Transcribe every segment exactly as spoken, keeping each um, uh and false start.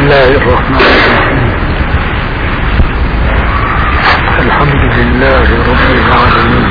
الله الرحمن الرحيم. الحمد لله رب العالمين،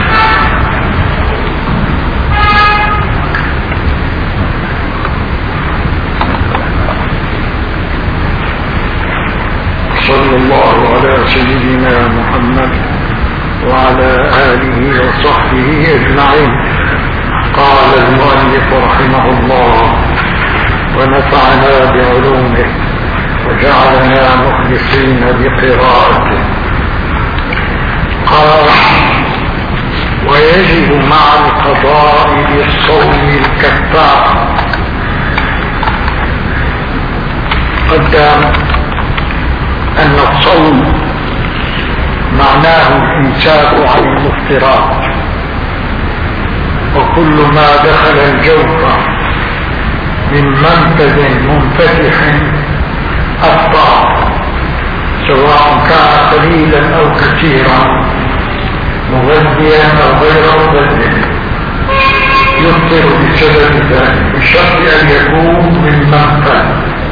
صلى الله على سيدنا محمد وعلى آله وصحبه أجمعين. قال المؤلف رحمه الله: ونفعنا بعلومه وجعلنا مخلصين بقراءته. قال: ويجب مع القضاء بالصوم الكفارة. قدم أن الصوم معناه الإمساك عن المفطرات، وكل ما دخل الجوف من منفذ منفتح أفطر، سواء كان قليلا أو كثيرا، مغذيا أو غير مغذي، يفطر بسبب ذلك بشرط أن يكون من منفذ.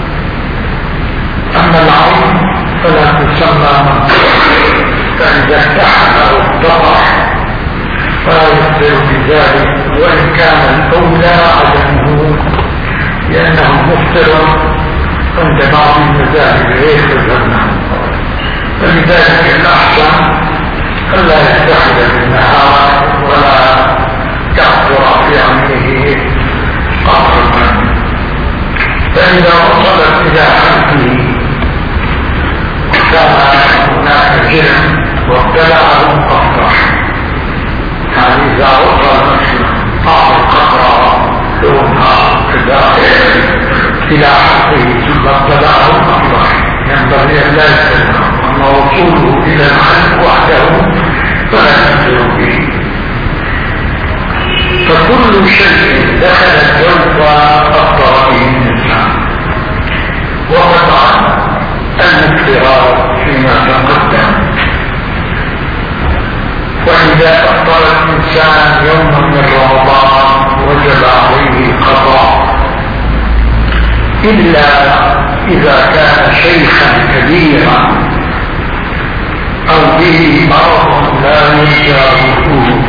أما العين فلا تسمى منفذ، فإذا اكتحل أو افترح فلا يفطر بذلك، وإن كان الأولى عدمه لأنه مفطر عند بعض المذاهب غير مذهبنا. فلذلك الأحسن ألا يتحد بالنهار ولا يقدر في عمله قهرا، فإذا وصلت إلى حده وكان هناك جرم وابتلعه أفضح، يعني إذا وصل مثلا بعض القطرة لونها كذا إلى حقه ثم ابتلعه أفضح، ينبغي أن لا يستمر. أما وصوله إلى الحد وحده فلا يستمر به. فكل شيء دخل الجوف أفضل به الإنسان، وقطعا المفطرات فيما تقدم. وإذا أفطر الإنسان يوما من رمضان وجب عليه قضاء، إلا إذا كان شيخا كبيرا أو به مرض لا يرجى وجوده،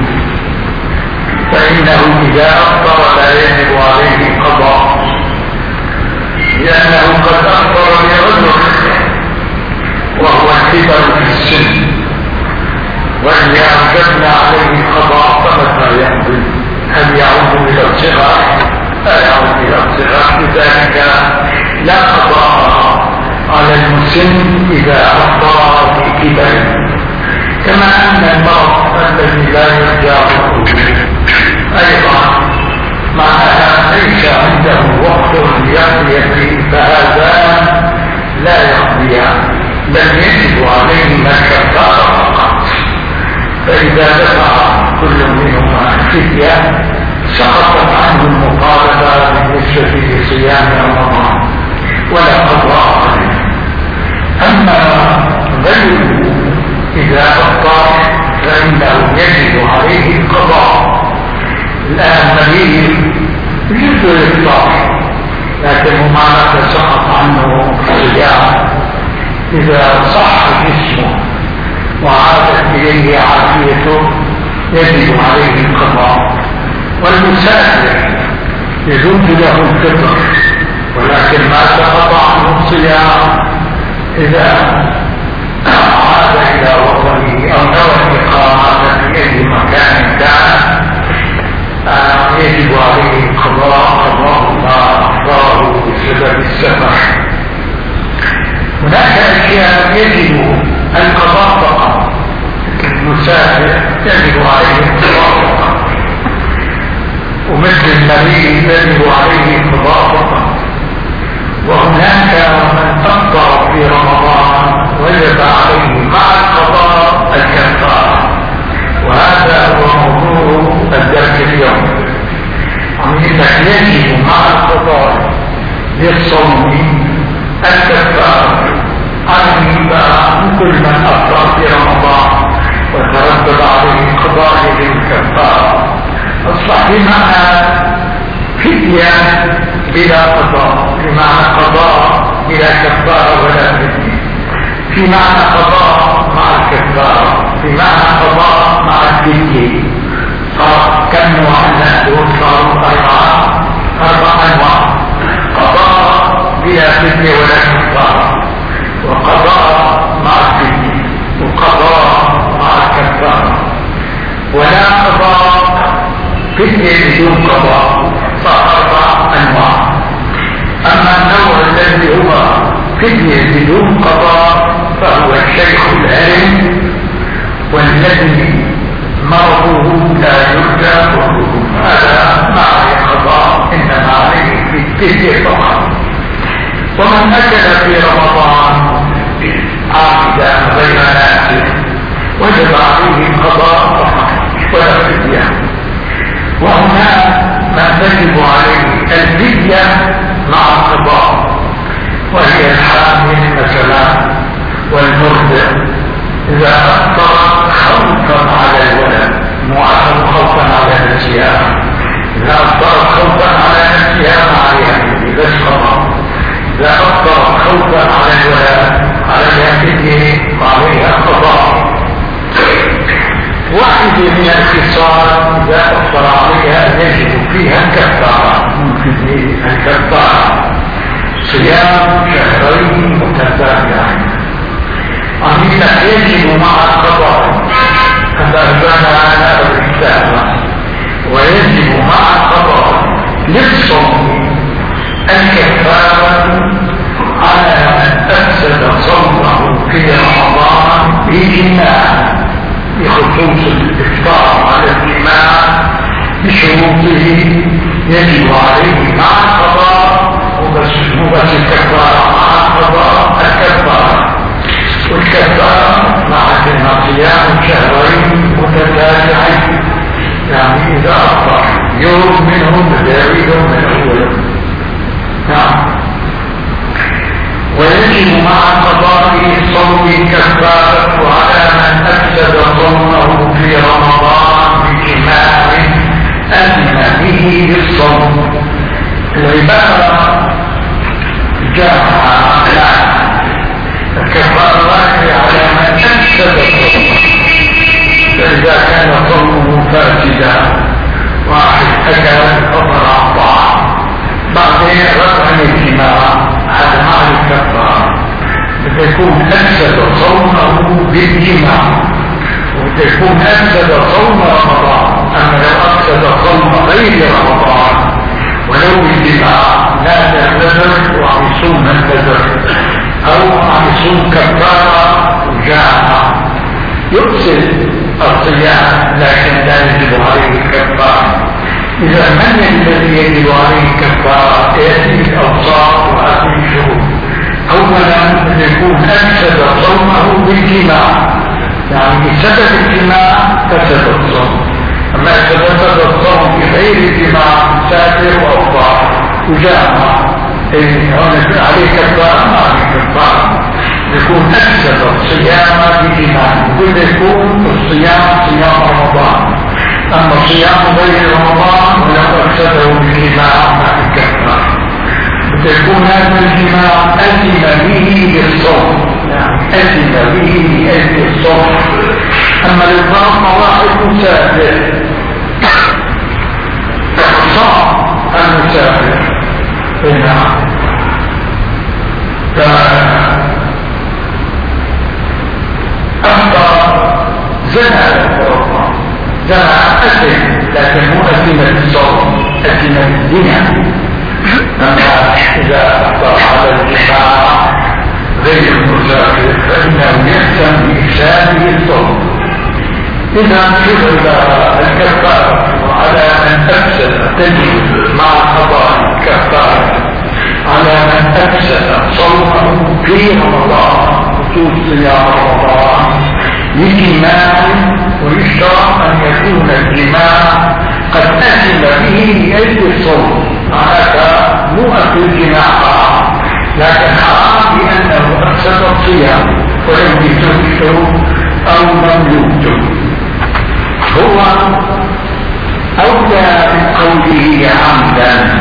فإنه إذا أفطر لا يجب عليه قضاء، لأنه قد أفطر لعذر وهو الكبر في السن، وإن أوجبنا عليه قضاء فمتى يقضي؟ هل يعود إلى الصغر؟ لا يعود إلى الصغر، لذلك لا قضاء على المسن إذا أفطر في كبر. كما أن المرض الذي لا يرجى وجوده أيضا معناها ليس عنده وقت يقضي فيه، فهذا لا يقضي، بل يجب عليهما الكفارة فقط. فإذا دفع كل منهما الفدية سقطت عنه المطالبة بالنسبة لصيام رمضان ولا قضاء عليه. أما غيره إذا أفطر فإنه يجب عليه القضاء. الآن مريض يجب الإفطار، لكن معناه سقط عنه الصيام. إذا صح جسمه وعادت إليه عافيته يجب عليه القضاء. والمسافر يجوز له الفطر، ولكن ما سقط عنه الصيام إذا عاد إلى وطنه أو نوى الإقامة في أي مكان كان يجب عليه القضاء، قضاء ما أفطره بسبب السفر. هناك أشياء يجب القضاء فقط، المسافر يجب عليه القضاء فقط، ومثل المريض يجب عليه القضاء فقط. وهناك من أفطر في رمضان وجب عليه مع القضاء الكفارة، وهذا هو موضوع الدرس اليوم. أنك يجب مع القضاء للصوم الكفارة عن كل من أفطر في رمضان وترتب عليه القضاء للكفارة. أصبح بمعنى فدية بلا قضاء، بمعنى قضاء بلا كفارة في معنى قضاء مع الكفارة، في معنى قضاء مع الفدية. صار كم نوع دول؟ صاروا أربعة أربع أنواع: قضاء بلا فدية ولا كفارة، وقضاء مع الفدية، وقضاء مع الكفارة، ولا قضاء فدية بدون قضاء. صار أربع أنواع. أما النوع الذي هو فدية بدون قضاء فهو الشيخ العلم والذي مرضه لا يرجى مرضه، هذا ما عليه قضاء، إنما عليه فدية فقط. ومن أكل في رمضان عامدا غير ناسٍ وجب عليه قضاء فقط ولا فدية. وهنا ما تجب عليه الفدية مع القضاء، وهي الحامل مثلا والمرضع إذا أفطر خوفا على الولد، معه خوفا على نفسها، إذا أفطر خوفا على نفسها عليها بس قضاء، إذا أفطر خوفا على الولد عليها فدية وعليها قضاء. واحد من الخصال إذا أفطر عليها يجب فيها الكفارة، ممكن الكفارة صيام شهرين متتابعين. أمينة يجب مع القضاء فبرزنا على الكتابة، ويجب مع القضاء للصوم الكفارة على من أفسد صومه في رمضان بجماع، بخصوص الإفطار على الجماع بشروطه يجب عليه مع القضاء، وبس الكفارة مع القضاء الكفارة. والكفارة مع صيام شهرين متتابعين، يعني إذا أفطر يوم منهم بداوي يوم من أول. نعم. ويجب مع قضاء الصوم كفارة على من أفسد صومه في رمضان بجماع أذن به للصوم. العبارة جامعة لا الكفارة على من أفسد صومه، فإذا كان صومه فاسدا، واحد أكل فطر الطعام بعدين رفع الجماع، هذا معنى الكفارة. بتكون أفسد صومه بالجماع، وتكون أفسد صوم رمضان. أما لو أفسد صوم غير رمضان ولو بالجماع لا تغتسل وعم يصوم الفجر أو عم يصوم كفارة وجامع يفسد الصيام، لكن لا يجب عليه الكفارة. إذا من الذي يجب عليه الكفارة؟ يأتي الأوصاف وهذه الشروط. أولا أن يكون أفسد صومه بالجماع، يعني بسبب الجماع فسد الصوم. أما إذا فسد الصوم بغير الجماع سافر وأفطر وجامع عليه كفارة ما عليه كفارة. يكون أفسد الصيام بالجماع، وإذا يكون الصيام صيام رمضان. أما صيام غير رمضان ولو أفسده بالجماع ما في كفارة. تكون هذا الجماع أذن به للصوم، يعني أذن به لأجل الصوم. أما لو فرضنا واحد مسافر صام المسافر نعم فأفضل زنى فرضنا زنى أذن، لكن مو أذن الصوم، أذن الزنا. أما إذا أفضل على الجماع غير المسافر فإنه يهتم بإفساده الصوم. إذا شغل الكفارة على من أفسد، تجب مع القضاء كفارة على من أفسد صومه في رمضان، خصوص صيام رمضان لجماع، ويشترط أن يكون الجماع قد أذن به لأجل الصوم. هذا مو أكل الجماع حرام، لكن حرام لأنه أفسد الصيام ولم يتركه أو لم يوجد. هو أولى من قوله عمدا،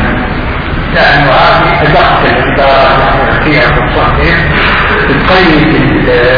لأنه هذه أدق العبارة فيها في الصحيح بقيد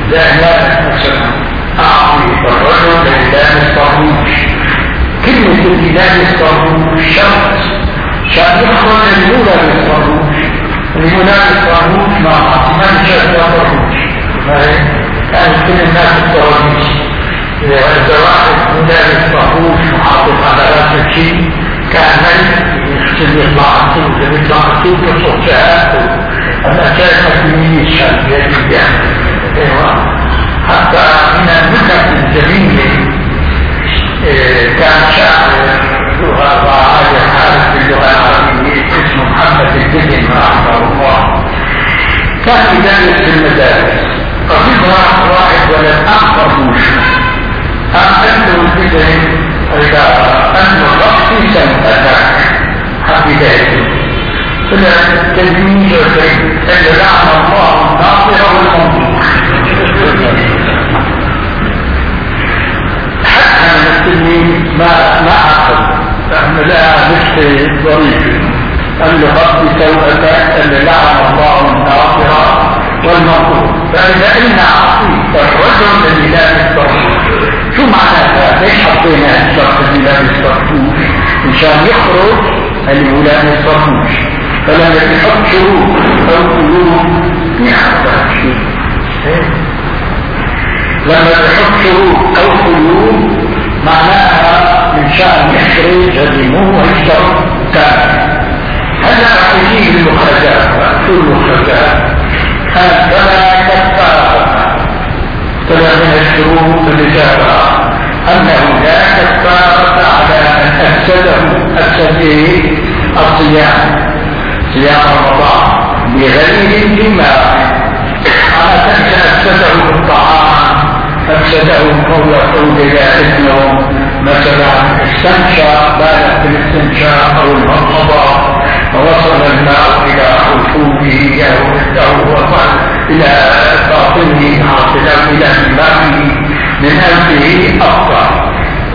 زهلان مثلا أعطي الرجل لإلام الطرموش. كلمة الإلام الطرموش شرط شرط يخرج الأولى بالطرموش. الأولى بالطرموش مع عطمان شرط الطرموش كان كل الناس الطرموش. إذا واحد أولى بالطرموش محافظ على رأس الشيء كان يغسل يطلع الطوب يطلع الطوب يصف شهاده الأساس مكينين الشهاد يجب يعني. حتى من النكت الجميلة كان شاعر لغة ضعاية حارس باللغة العربية اسمه محمد الدين رحمه الله. كان يدرس في المدارس ففي واحد ولد أخبر موشه أنت الدين إذا أنت الرأس سنتك حق ذلك فلا التلميذ الكريم أن لعن الله الناصر والمنظور. حتى من التلميذ ما ما عقل فأن لا نفسي ضريب أن لغض سوءتك أن لعن الله الناصر والمنظور. فإذا إن عقيد الرجل الذي لا يستطيع شو معناتها؟ ليش حطينا الشخص اللي لا يستطيعوش مشان يخرج اللي لا يستطيعوش. فلما يحط شروط أو قيود يحط شيء. لما يحط شروط أو قيود معناها من شأن يخرج اللي مو الشرط كامل. هذا راح يجيب المخرجات كل المخرجات فلا كفارة. طلع من الشروط الإجابة أنه لا كفارة على من أفسده أفسده الصيام صيام رمضان بغير الجماع. على تنسى أفسده الطعام أفسده قول قول لا إثنه مثلا استنشاق بالغ في الاستنشاق أو المضمضة فوصل الماء إلى خلفومه أو وصل إلى باطنه حاصلا إلى دماغه من أنفه أفضل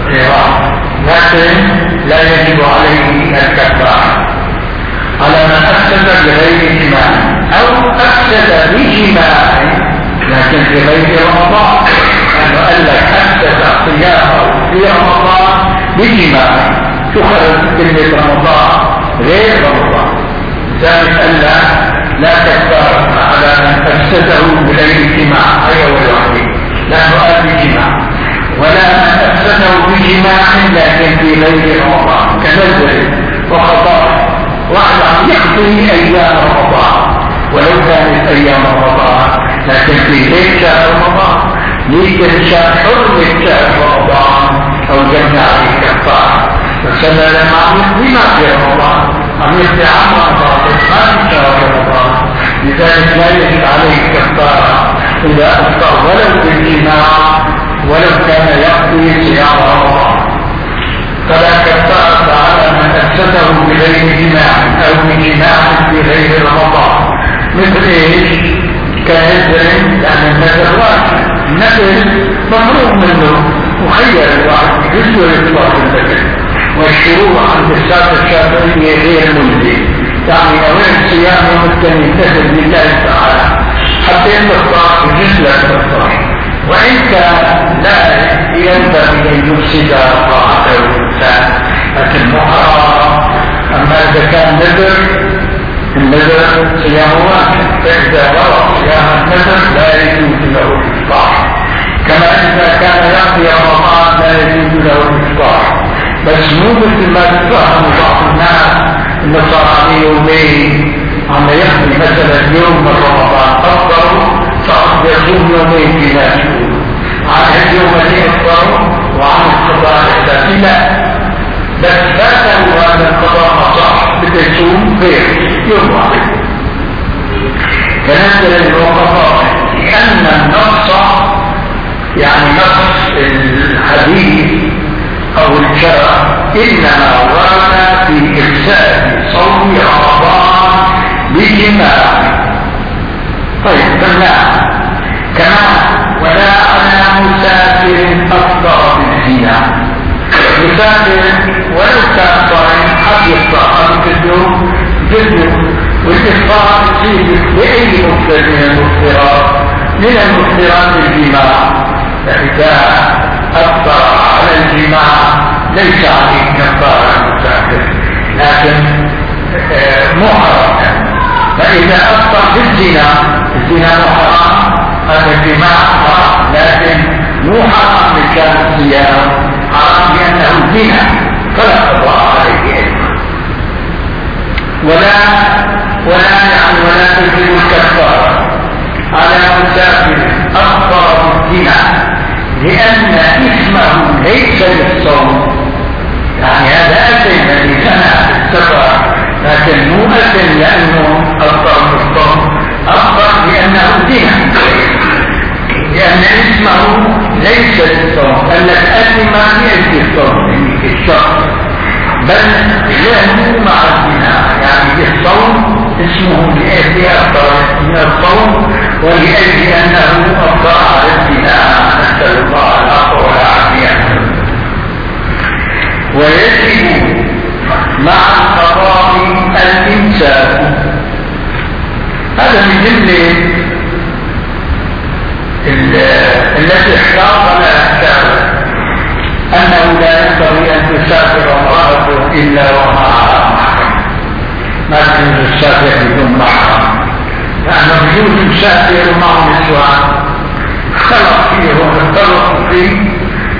لكن لا يجب عليه الكفارة على من أفسد بغير جماع أو أفسد بجماع لكن في غير رمضان. أنه قال لك أفسد صيامه في رمضان بجماع تخرج كلمة رمضان غير رمضان. ذلك أن لا كفارة على من أفسده بغير جماع أي والوحيد لا نؤدي بجماع ولا من أفسده بجماع لكن في غير رمضان كنزل وخطأ واحد عم يقضي أيام رمضان ولو كانت أيام رمضان لكن في غير شهر رمضان يمكن شهر حرمة شهر رمضان أو جمع عليه كفارة. فسنة لما عم يقضي ما في رمضان عم يقضي عام رمضان ما في شهر رمضان لذلك لا يجب عليه كفارة إذا أفطر ولو بالجماع ولو كان يقضي صيام رمضان. فلا كفارة على من أفسده بغير جماع أو بجماع في غير رمضان. مثل إيش؟ كنذر يعني النذر واجب النذر ممنوع منه مخير الواحد يجوز إطلاق النذر والشروع عند السادة الشافعية غير ملزم يعني أوين صيام يمكن ينتهي لله تعالى حتى يتفطر يجوز لا تفطر وإن كان لا ينبغي أن يفسد طاعته الإنسان لكن محرم. أما إذا كان نذر النذر صيام واجب فإذا غلط صيام النذر لا يجوز له الإفطار كما إذا كان يقضي رمضان لا يجوز له الإفطار. بس مو مثل ما تفهم بعض الناس إنه صار عليه يومين عم يقضي مثلا يوم من رمضان أفضل صار يصوم يومين في ناس عن اليوم اللي أفضل وعن القضاء الأساسي لا بس فاتوا هذا القضاء صح بتصوم غير يوم واحد. فنزل الوقفاء لأن النص يعني نص الحديث أو الشرع إنما ورد في إفساد صوم رمضان بجماع. طيب بالله كما ولا على مسافر أفطر بالزنا. مسافر ولو كان صائم حد يفطر في اليوم جزء والإفطار يصير بأي مفطر من المفطرات من المفطرات الجماع، فإذا أفطر على الجماع ليس عليه كفارة المسافر لكن مو حرام. فإذا أفطر بالزنا، الزنا مو حرام، هذا الجماع حرام لكن مو حرام من كان الصيام، حرام لأنه زنا فلا قضاء عليه أيضا. ولا ولا يعني ولا تجب الكفارة على مسافر أفطر بالزنا لأن اسمه ليس للصوم. يعني هذا أثم الذي سنة السفر لكن مو أثم لأنه أفطر بالصوم، أفطر لأنه زنا، لأن اسمه ليس للصوم. قال لك أثم ليس الصوم في الشخص، بل له مع الزنا، يعني الصوم اسمه لأجل أفطر من الصوم ولأجل أنه أفطر على الزنا، نسأل الله العفو والعافية. ويجب مع القضاء الإمساك. هذا من جملة التي احتاط لها الشارع أنه لا ينبغي أن تسافر امرأة إلا ومعها محرم، ما تجوز السافر بدون محرم، لأنه يجوز يسافر معه نسوان اختلط فيه واختلط فيه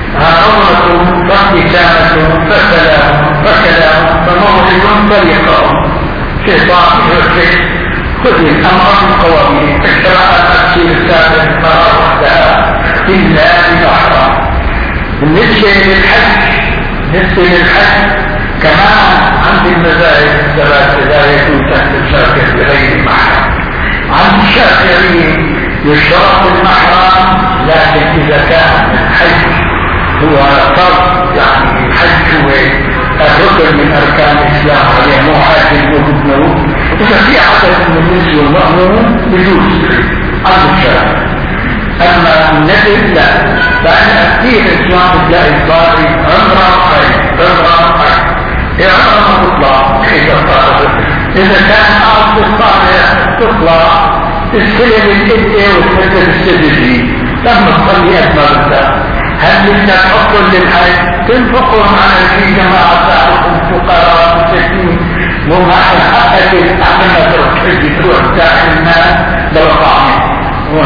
عورة فابتسامة فكلام فكلام فموعد طريقة شيطان يرشد. خذ الأمر من قوانين تشرع التفسير الثالث مرة وحدها إلا بمحرم. بالنسبة للحج بالنسبة للحج كمان عند المذاهب الثلاثة لا يجوز أن تسافر بغير محرم. عند الشافعية يشترط المحرم، لكن إذا كان الحج هو فرض، يعني الحج هو الركن من أركان الإسلام عليه مو حاج وابنه، إذا في عدد من الناس والمأمون يجوز عند الشافعي. أما النذر لا، لأن كثير الإسلام تلاقي الضاري عمره خير عمره خير عمره مطلع إذا طارت. إذا كان أرض الطارئ تطلع تستلم الإبئة وتمثل السجدي لما تصلي أكبر الدار. هل انت تحطوا للحج تنفقهم على في جماعة تعرفوا الفقراء والمساكين وما حقك تعمل تروح تحج تروح تاعي المال برقعهم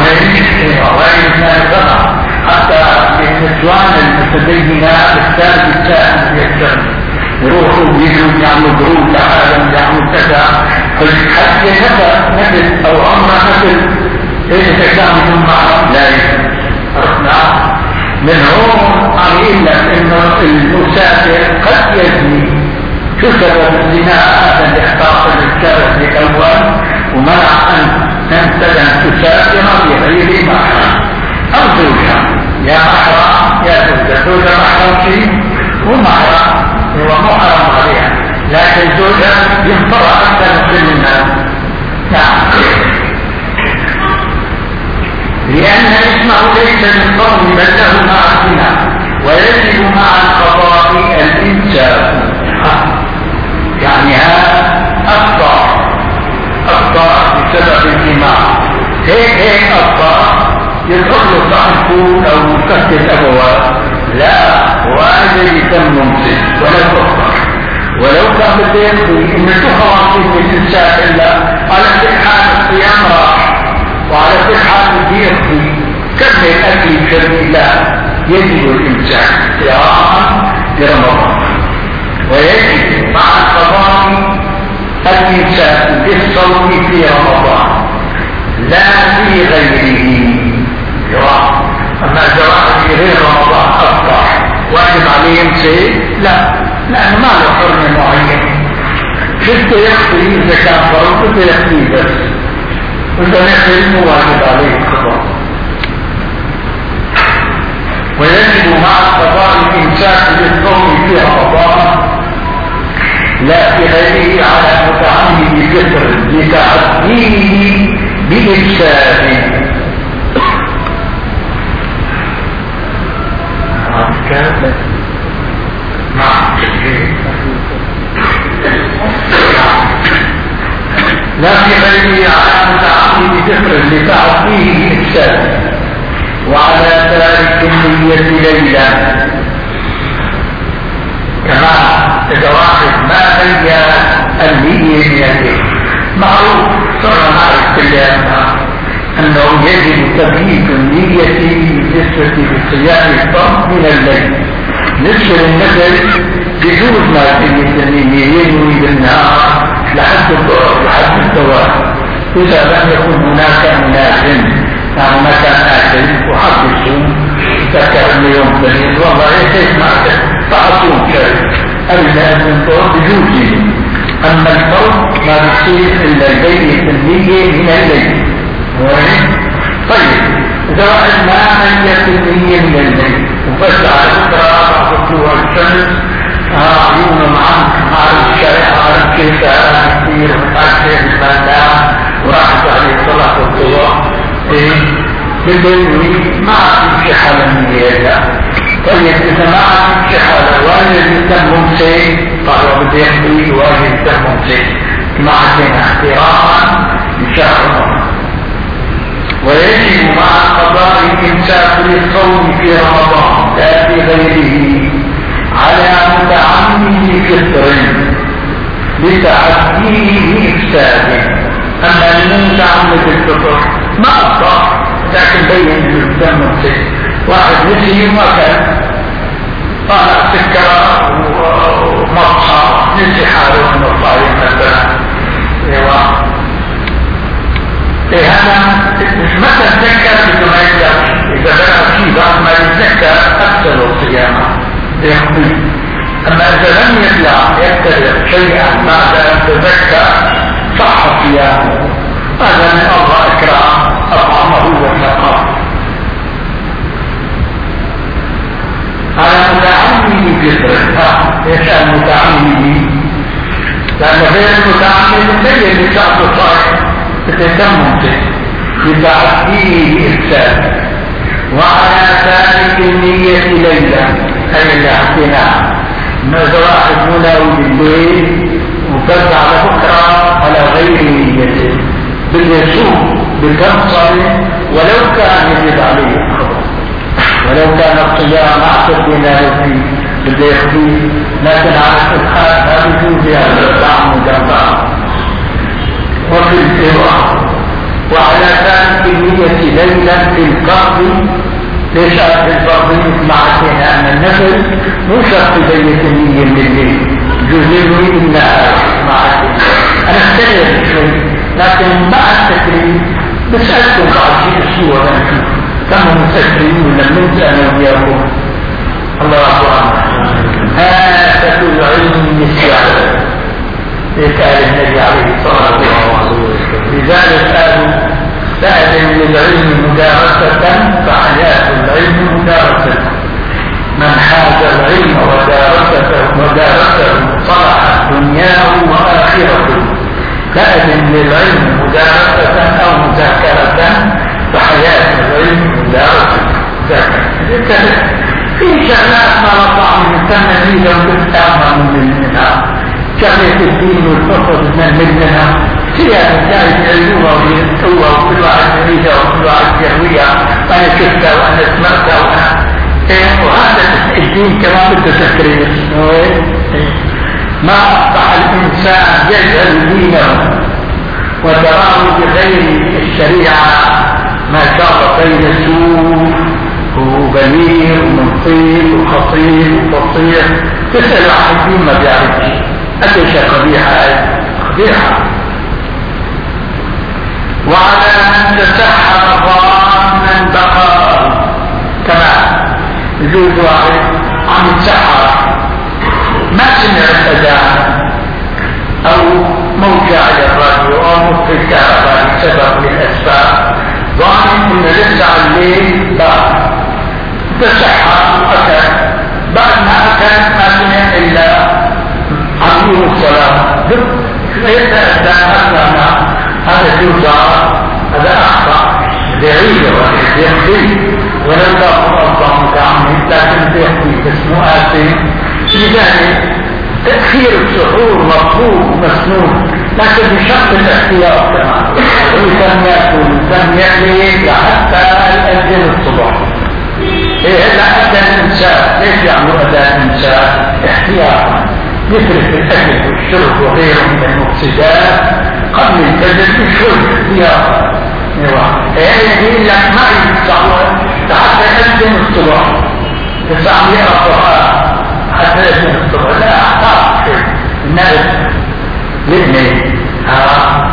وهي وغير الناس طبعا حتى النسوان المتدينات الثالث الثالث يكتب يروحوا ويجوا يعملوا جروب لعالم يعملوا كذا حتى هذا مثل او عمره مثل اذا كان من معهم لا يجوز. عرفنا من هون قليل لك انه المسافر قد يزني. شو سبب الزنا؟ هذا اللي احتاط للشرف الاول ومنع ان تمتد ان تسافر بغير محرم او زوجها، يا محرم يا زوجها. زوجها محرم شيء ومحرم هو محرم عليها، لكن زوجها ينفر اكثر من الناس. نعم، لأن اسمه ليس من قوم بل له مع الزنا. ويجب مع القضاء الإمساك، يعني هذا أخطأ أخطأ بسبب الجماع، هيك هيك أخطأ يدخل له طعم فول أو مكتل أبواب، لا وهذا يتم ممسك ولا تخطأ. ولو كان بده إن تخوض في الإمساك إلا على كل حال الصيام راح وعلى كل حال بدي يقضي كمل الأكل بشرب الله، يجب الإمساك صياما لرمضان. ويجب مع القضاء الإمساك بالصوم في رمضان لا في غيره. جواب أما الجواب في غير رمضان أفضل واجب عليه يمسك؟ لا، لأنه ما له حرمة معينة. شفت يقضي إذا كان فرض بده يقضي بس، وإذا نحن مو واجب عليه القضاء. ويجب مع القضاء الإمساك بالصوم في رمضان لا في غيره على متعمد الفطر لتعديه بإفساد. لا في غيره على متعمد الفطر لتعديه بإفساد. وعلى تارك النية ليلا. كما إذا واحد ما بين النية من الليل، معروف صرنا نعرف كلنا أنه يجب تبييت النية بالنسبة لصيام الفرض من الليل. بالنسبة للنفل يجوز ما تبيت النية ينوي بالنهار لحد الظهر لحد الزوال، إذا لم يكن هناك مناسب يعني مثلا آكل وحب الصوم ذكر أن يوم ثاني والله كيف ما تعصوم شيء ألا أن الظهر بجوزه. أما الفرض ما بيصير إلا البيت النية من الليل. طيب إذا واحد ما نية النية من الليل وبس على فكرة بعد طلوع الشمس عيونه معك عارف الشارع عارف كيف كثير ومتأكد المنام وراحت عليه صلاة الضوء بالليل ما في حالة النية. طيب إذا ما في حالة واجب يتم شيء قالوا بدي يحضي واجب يتم شيء مع احتراما لشهر. ويجب مع قضاء الإمساك للصوم في رمضان لا في غيره على متعمد فطر لتعديه إفساده. أما المتعمد الفطر ما أفضل لكن بين الدم الصيف واحد نسي وكان طالع سكرة ومطحى نسي حاله من الطريق مثلا إيه هذا مش مثلا تذكر بدون ما يتذكر. إذا بقى فيه بعد ما يتذكر أكثر الصيامة يخطي. أما إذا لم يطلع يتبع شيئا بعد أن تذكر صح صيامه. هذا من الله إكرام أطعمه وسقاه. على متعمد فطره. ايش المتعمد؟ لأن غير المتعمد لا يلزم الصائم تتمم بتعديه إفساد. وعلى تارك النية ليلا أي الاعتناء. ماذا واحد مناوي بالليل وكذا على بكرة على غير نيته باليسوع بالكنصر ولو كان يجب عليه الخبر ولو كان الصيام أعتد بنا فيه باليخفي لكن على الحال لا يجوز هذا الطعم جنبا. وفي الإرواح وعلى ذلك النية ليلا في القبض ليش في الفرض مع أن النفل مو شرط بيت النية بالليل جزء النهار مع أنا أختلف شوي لكن مع التكريم بسألكم بعض شيء الصورة كم مستكرمين لم ننسى أنا وياكم الله أكبر. هاتة العلم النسيان قال النبي عليه الصلاة والسلام. لذلك قالوا فأذن للعلم مدارسة فحياة العلم مدارسة. من حاز العلم ودارسته ودارسه صلح دنياه وآخرته. فأذن للعلم مدارسة أو مذاكرة فحياة العلم مدارسة ذاكرة. في شغلات ما رفع من سنة فيها وتتأمل منها شغلة الدين والفقه من منها سياسة جاية العلومة والقوة وكل واحد جميلة وكل واحد جهوية وأنا شفتها وأنا سمعتها وأنا وهذا الدين كمان بده تكرير. ما أصبح الإنسان يجهل دينه وتراه بغير الشريعة ما شاء الله بين سوء وبليغ ومنطير وخطير وفصيح تسأل عن الدين ما بيعرفش. أدش قبيحة قبيحة. وعلى من تسحر ظانا بقى كما يجوز واحد عم يتسحر ما سمع الأذان أو موجع للراديو أو مطفي الكهرباء لسبب من الأسباب ظان إن لسه الليل بقى تسحر وأكل بعد ما أكل ما سمع إلا عظيم الصلاة يتأذن أسلامنا هذا جوزا هذا أخطأ بعيدة ويخفي ولو لا أصلا متعمد لكن يخفي اسمه آثم. لذلك تأخير السحور مطلوب مسنون لكن بشرط الاحتياط كمان. ويتم يأكل ويتم يأكل حتى أذن الصبح. إيه هلا أذن الإنسان، ليش يعملوا أذان الإنسان؟ احتياطا مثل في الأكل والشرب وغيره من المفسدات قبل الفجر بشوي احتياطا. إيه يقول لك ما يتصور حتى أذن الصبح تسعمية القرآن حتى أذن الصبح، لا أحتاط شيء الناس لإني ها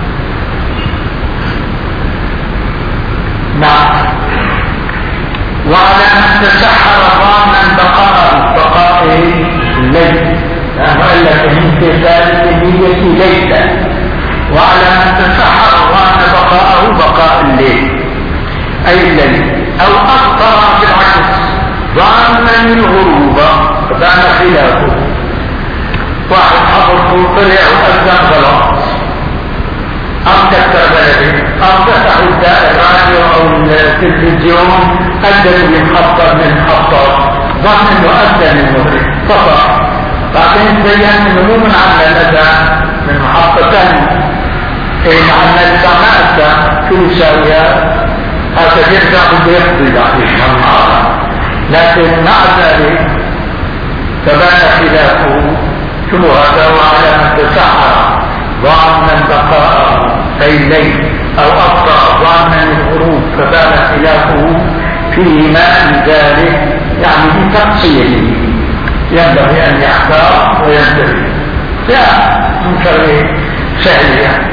نعم. وعلى من تسحر ظانا بقاء بقاء الليل، لأنه قال لك من في ذلك النية ليلا. وعلى من تسحر ظان بقاءه بقاء الليل أي الليل، أو أفطر بالعكس ظانا الغروب فكان خلافه. واحد حفظه طلع وأذن غلط أو كتر بلده أو فتحوا الراديو أو التلفزيون أذن من خطر من خطر ظن أنه أذن المغرب فقط، بعدين تبين أنه مو من عمل الأذان من محطتين إن عمل السماء شو يساوي هذا يرجع بده يقضي بعدين النهار. لكن مع ذلك فبان خلافه شو هذا. وعلى من تسحر ظانا بقاءه أي الليل أو أبطأ ظانا الغروب فبان خلافه فيه ما من ذلك، يعني بتقصيره ينبغي أن يحتار وينتبه. لا منكر سهل.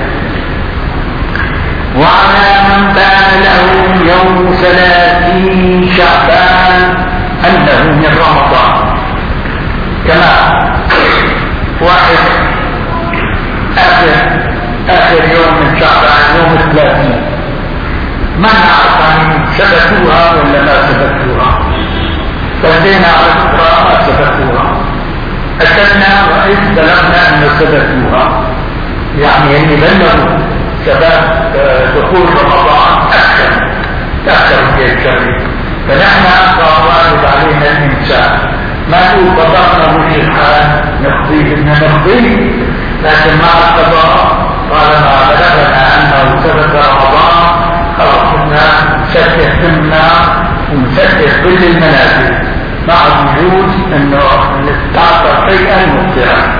وعلى من بان له يوم ثلاثين شعبان أنه من رمضان، كما واحد آخر آخر يوم من شعبان يوم الثلاثين ما نعرف عن ثبتوها ولا ما ثبتوها، فدينا على الأخرى ما ثبتوها، أكدنا وإذ بلغنا أن ثبتوها، يعني أن بلغوا ثبات دخول رمضان أكثر أكثر من الشريك. فنحن واجب علينا الإنسان ما نقول قضاءنا مش الحال نقضيه إن نقضيه، لكن مع القضاء طالما بلغنا أنه ثبت رمضان خلاص كنا نسكت ثمنا ونسكت كل المنازل مع وجود أنه نستعطى شيئا مبدعا.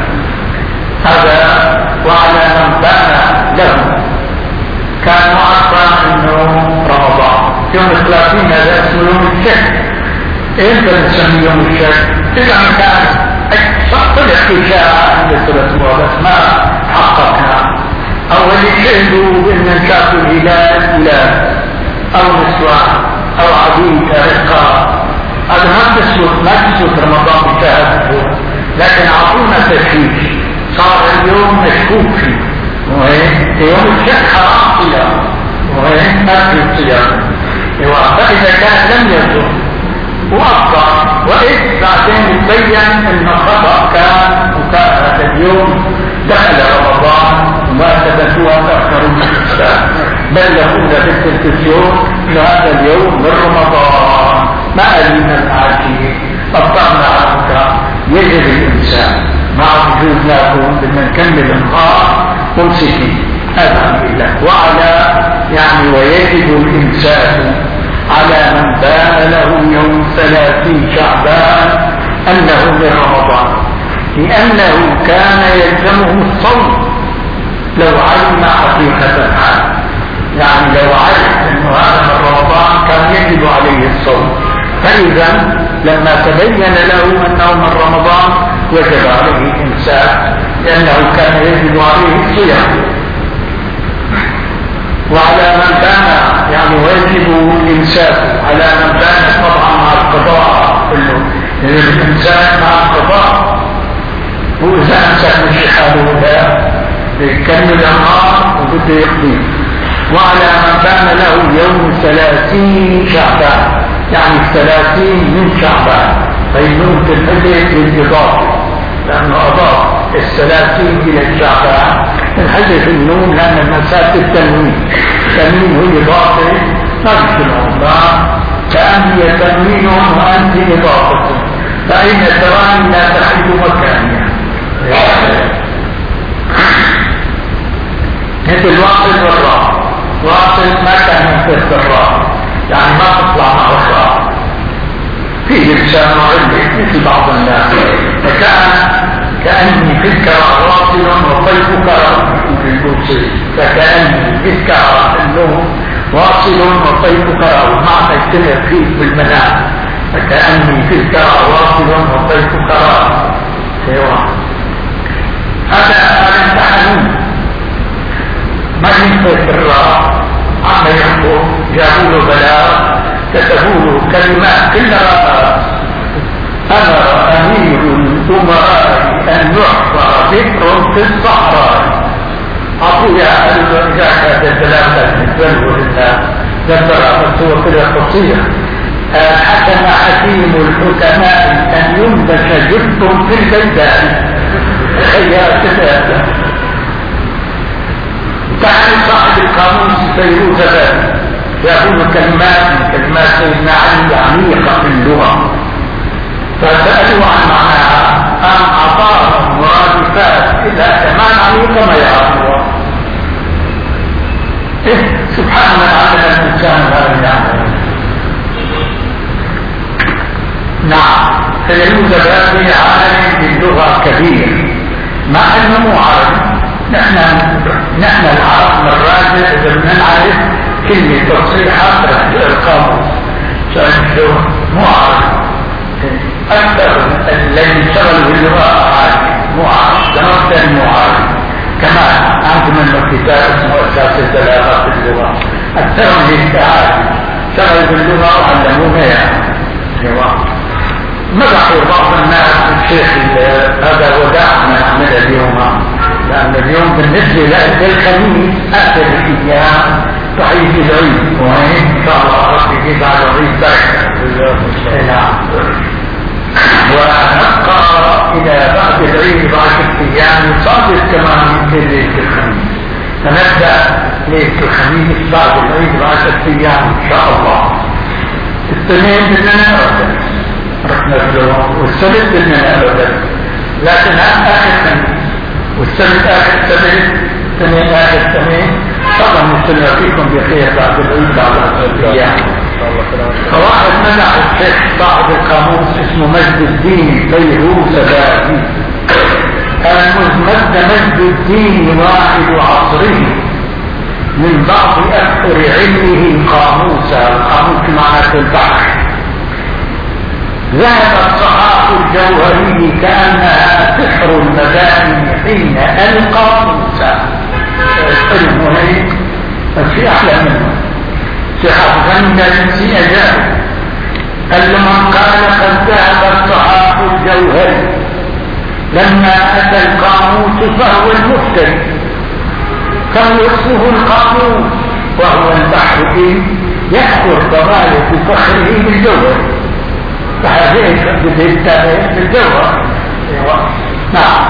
هذا وعلى من بان له كان معرفا أنه رمضان يوم الثلاثين هذا اسمه يوم الشك. إمتى نسميه يوم الشك؟ إذا كان طلع في شاعة عند ثلاث بس ما حققنا، أو اللي شهدوا بأن شافوا الهلال هلال أو نسوان أو عبيد رقة، هذا ما تسوت ما تسوت رمضان بشهادته، لكن عطونا تشويش صار اليوم مشكوك فيه وين يوم الشك حرام صيام وين أكل الصيام. فإذا كان لم يزل وأفضل وإذ بعدين تبين أن الخطأ كان وكان هذا اليوم دخل رمضان وما ثبتوها تأخروا من الإسلام، بل يقول في التلفزيون أن هذا اليوم من رمضان ما ألينا العاجل أبطأنا عنك. يجب الإنسان مع وجود لكم بدنا نكمل النهار ممسكين هذا بالله. وعلى يعني ويجب الإنسان على من بان له يوم ثلاثين شعبان أنه من رمضان، لأنه كان يلزمه الصوم لو علم حقيقة الحال، يعني لو علم أنه هذا من رمضان كان يجب عليه الصوم، فإذا لما تبين له أنه من رمضان وجب عليه الإمساك لأنه كان يجب عليه الصيام. وعلى من كان يعني واجب الإمساك على من كان طبعا مع القضاء كله، يعني الإمساك مع القضاء وإذا أمسك مش حاله لا يكمل النهار وبده يقضي. وعلى من كان له يوم ثلاثين شعبان يعني الثلاثين من شعبان فينون في الحجة للإضافة، لأنه أضاف الثلاثين إلى الشعبان الحجة في النون لأن المسافة التنوين التنوين هو إضافة ما بيشتغل الله كأن هي تنوين وأنت إضافة، فإن التراني لا تحل مكانها مثل واصل والراء. واصل ما كان يفتح الراء يعني ما تطلع مع أخرى، فيه لسان علمي مثل بعض الناس، فكان كأني في الكرة واصل وطيف كرة في الكرسي، فكأني في الكرة النوم واصل وطيف كرة وما تجتمع فيه بالمنام، فكأني في الكرة واصل وطيف كرة. هذا الامتحان ما ينفذ بالراء عما يحكم، جابوا له بلاغ كتبوا له كلمات كلها أمر أمير الأمراء أن يحفر ذكر في الصحراء. أعطوها الإجاكة الثلاثة بالنسبة لنا ذكر الصور كده قصيرة. حكم حكيم الحكماء أن ينبش جب في البلدان. خيات ثلاثة. تعالى صاحب القاموس فيروز ذلك يقول كلمات من كلمات سيدنا علي عميقة في اللغة، فسألوا عن معناها أم أعطاهم مرادفات إذا كمان عميقة ما يعرفوها. إيه سبحان من عمل الإنسان هذا يعمل. نعم فيروز ذلك عالم باللغة كبير مع أنه مو عربي. نحن نحن العرب مرات إذا بنعرف كلمة تصريحات رح القاموس شو مو عارف. أكثر الذي اشتغلوا باللغة عارف مو عارف، لنفسه مو عارف. كمان عندنا من كتاب اسمه أساس الدلالة في اللغة، أكثرهم ليس عارف اشتغلوا باللغة وعلموها يعني. مدحوا بعض الناس الشيخ هذا وداع ما نعمل اليوم، لأن اليوم بالنسبة للخميس آخر الأيام صحيح العيد، وهي إن شاء الله ربي يجيب على العيد بركة. نعم. ونبقى إلى بعد العيد بعشرة أيام يصادف كمان مثل ليلة الخميس، فنبدأ ليلة الخميس بعد العيد بعشرة أيام إن شاء الله. الاثنين بدنا نرد رحنا اليوم، والسبت بدنا نرد، لكن هذا آخر خميس والسبت آخر سبت، اثنين آخر اثنين. طبعا نستمع فيكم بخير بعد العيد بعد الأيام. فواحد منع الشيخ صاحب القاموس اسمه مجد الدين فيروز ذاتي. المزمد مجد الدين واحد عصره من بعض أكثر علمه قاموسا. القاموس معناته البحر. ذهب الصحاح الجوهري كأنها سحر المباني حين ألقى موسى. علم هيك في أحلى منه. صحاح غنى في أجاب قال من قال قد ذهب الصحاح الجوهري لما أتى القاموس فهو المفتري، كان اسمه القاموس وهو البحر يكثر ضمانه بفخره بالجوهر، فهذه بالتالي بالجوهر. نعم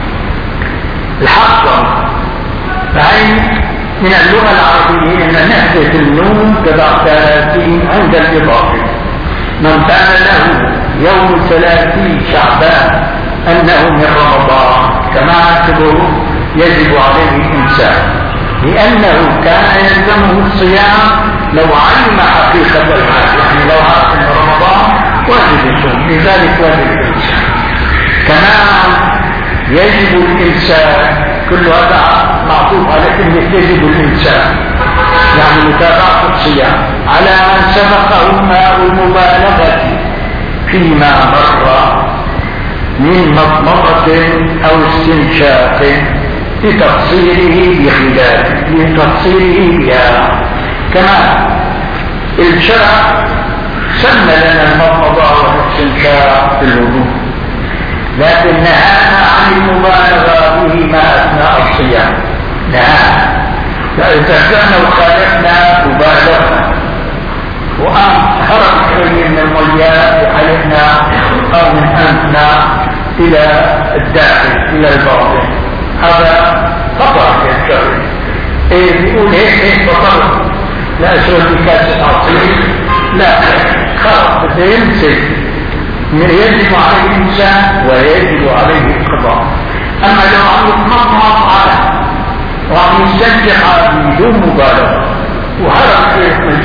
الحق فهي من اللغة العربية أن نحدث النون تبع ثلاثين عند الإضافة. من كان له يوم ثلاثين شعبان أنه من رمضان كما اعتبره يجب عليه الإنسان، لأنه كان يلزمه الصيام لو علم حقيقة الحال، يعني لو عرف أن رمضان واجب الصوم، لذلك واجب الإنسان. كمان يجب الإنسان، كل هذا معطوف على كلمة يجب الإنسان، يعني متابعة الصيام على من سبقه ماء المبالغة فيما مر من مضمضة أو استنشاق لتقصيره بخلاف لتقصيره بها. كما الشرع سمى لنا المضمضة والاستنشاق في الوضوء، لكن نهانا عن المبالغة بهما أثناء الصيام. نهانا، فإذا كان وخالفنا مبالغة وأن هرب شيء من المليات وحلفنا أو من أنفنا إلى الداخل إلى الباطن، هذا خطأ في الشرع. إيه بيقول هيك هيك بطل لا أشرب بكاسة عصير، لا خلاص بده يمسك، يجب عليه الإنسان ويجب عليه القضاء. أما لو عم يتمضمض على وعم يستنشق بدون مبالغة وهرب من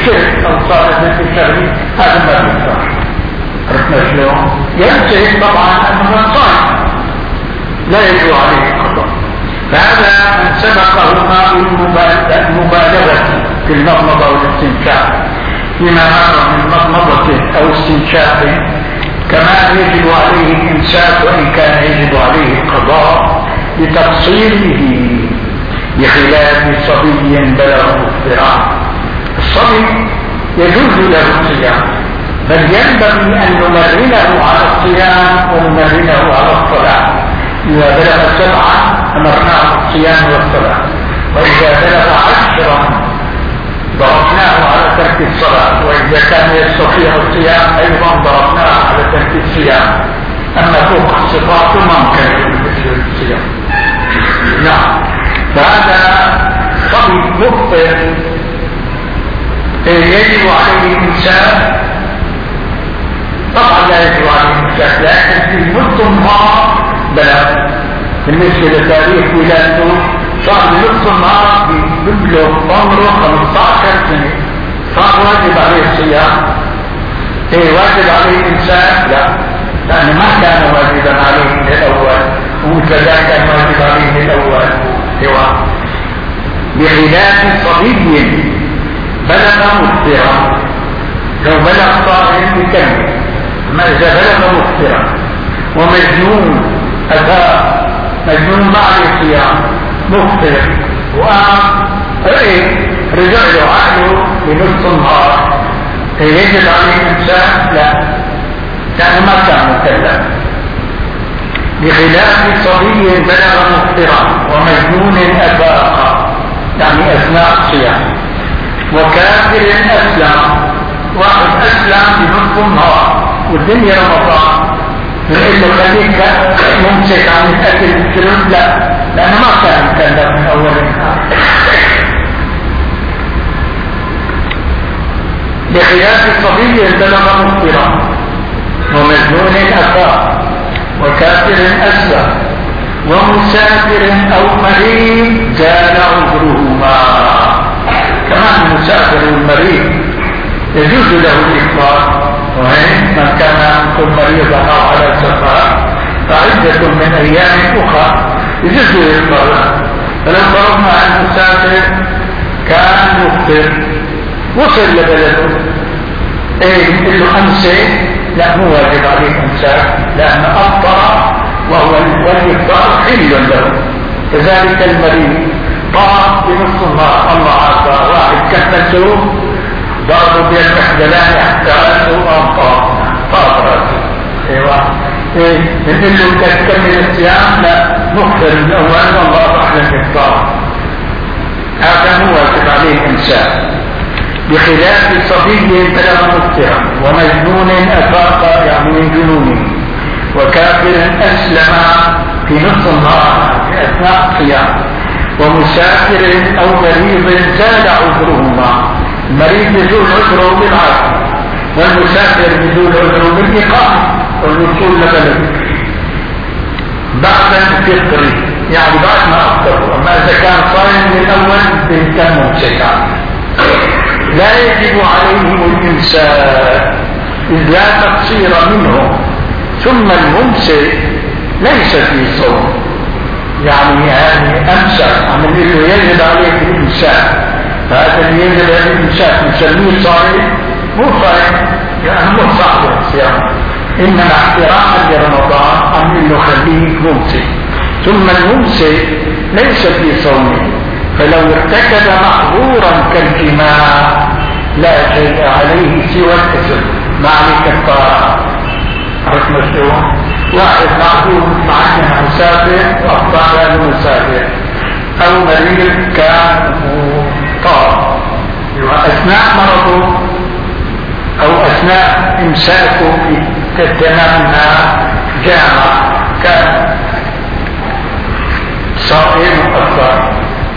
شرك أو صار في شرك هذا ما بينفع. عرفنا شلون؟ ينتهي طبعا أنه صائم لا يجب عليه القضاء. فهذا من سبقهما بالمبالغة في المضمضة والاستنشاق فيما مر من مضمضة أو استنشاق كما يجب عليه الإمساك وإن كان يجب عليه القضاء لتقصيره بخلاف صبي بلغ الضرار. الصبي يجوز له الصيام بل ينبغي أن نمرنه على الصيام ونمرنه على الصلاة. إذا بلغ سبعة أمرناه الصيام والصلاة، وإذا بلغ عشرا ضربناه على ترك الصلاة، وإذا كان يستطيع الصيام أيضا ضربناه على ترك الصيام. أما فوق الصفات ممكن الصيام. نعم. فهذا صبي مفطر يجب عليه الإنسان، طبعا لا يجب عليه الإنسان، لكن في نص النهار بلغ. بالنسبة لتاريخ ولادته صار بنص النهار بيبلغ عمره خمسة عشر سنة، صار واجب عليه الصيام. ايه واجب عليه الإنسان؟ لا، لأنه ما كان واجبا عليه من الأول، وكذا كان واجب عليه من الأول. هو بخلاف صبي بلغ مفطرا، لو بلغ صائم يكمل. أما إذا بلغ مفطرا ومجنون أتى مجنون ما عليه صيام مفطر وقام رئي رجع له عقله بنص النهار، يجب عليه الإنسان؟ لا، لأنه ما كان مكلف. بخلاف صبي بلغ مفطرا ومجنون أفاق يعني أثناء الصيام، وكافر أسلم. واحد أسلم بنص النهار والدنيا رمضان، نقول له خليك ممسك عن الأكل والشرب؟ لا، لأنه ما كان مكلف من أول النهار. بخلاف صبي بلغ مفطرا ومجنون أفاق وكافر أسلم ومسافر أو مريض زال عذرهما. كمان المسافر والمريض يجوز له الإفطار، وهي من كان يكون مريضا أو على سفر فعدة من أيام أخرى يجوز له الإفطار. فلو فرضنا أن المسافر كان مفطر وصل لبلده، ايه يقول له أمسك؟ لا، مو واجب عليه إمساك لأنه أفطر وهو والإفطار حل له. كذلك المريض طار بنص النهار، الله عز واحد كفته ضربوا بالمحدلان حتى رأسه أمطار طار رأسه. ايوه ايه نقول له تكمل الصيام؟ لا، نخبر الأول والله أحلى الإفطار. هذا هو واجب عليه إمساك. بخلاف صبي بلغ مفطرا ومجنون أفاق يعني من جنونه وكافر أسلم في نصف النهار في أثناء الصيام ومسافر أو مريض زال عذرهما. المريض يزول عذره بالعافية والمسافر يزول عذره بالإقامة والوصول لبلده بعد الفطر، يعني بعد ما أفطر. أما إذا كان صائم من الأول بإمكان ممسكا لا يجب عليهم الإمساك إذ لا تقصير منه. ثم الممسك ليس في صوم، يعني يعني أمسك عمل له يجب عليه الإمساك، فهذا اللي يجب عليه الإمساك نسميه صائم مو صائم، يعني مو صاحب الصيام، إنما احتراما لرمضان عمل له خليك ممسك. ثم الممسك ليس في صومه، فلو ارتكب محظورا كالجماع لا شيء عليه سوى الاسم ما عليك الطاعة. عرفنا شلون؟ واحد معذور معنا مسافر وأفضل المسافر أو مريض كان طار أثناء مرضه أو أثناء إمساكه في تتنمى جامع كان صائم أكثر،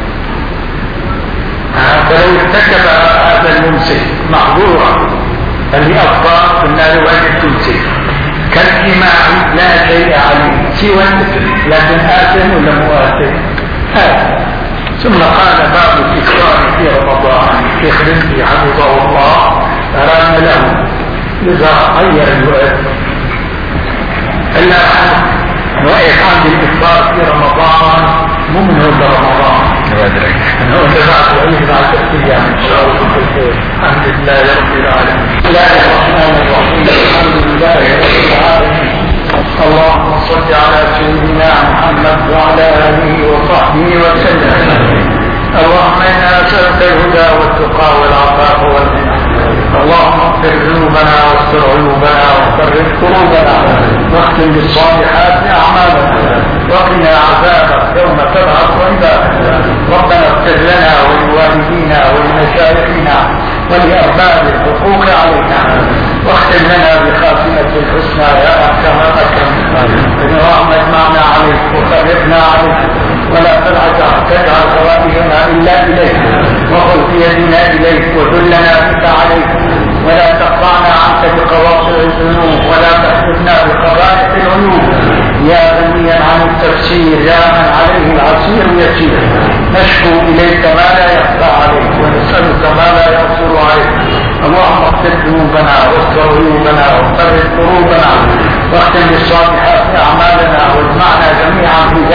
فلو ارتكب هذا الممسك معذورا فليأفطر في النار وأن تمسك كالجماع لا شيء عليه سوى الإثم، لكن آثم ولا مؤاثم؟ آثم. ثم قال باب الإفطار في رمضان الشيخ رمزي حفظه الله أران له إذا غير الوقت إلا وقت عند الإفطار في رمضان مو من هو رمضان أنه تبعت وإيه بعد الأيام إن شاء الله الحمد لله رب العالمين. بسم الله الرحمن الرحيم الحمد لله رب العالمين. اللهم صل على سيدنا محمد وعلى آله وصحبه وسلم. اللهم إنا نسألك الهدى والتقى والعفاف والغنى. اللهم اغفر ذنوبنا واستر عيوبنا وفرج كروبنا واختم بالصالحات أعمالنا وقنا عذابك يوم تبعث عبادك. ربنا اغفر لنا ولوالدينا ولمشايخنا ولأرباب الحقوق علينا واختم لنا بخاتمة الحسنى يا أحكم الأكرمين. اللهم اجمعنا عليك وخرجنا عليك ولا تجعل خوائجنا إلا إليك وخذ بيدنا إليك ودلنا بك عليك ولا تقطعنا عنك بقواطع الذنوب ولا تحرمنا بقبائح العيوب يا غنيا عن التفسير يا من عليه العسير يسير. نشكو إليك ما لا يخفى عليك ونسألك ما لا يغفر عليك. اللهم اغفر ذنوبنا واستر عيوبنا وفرج كروبنا واختم بالصالحات أعمالنا واجمعنا جميعا في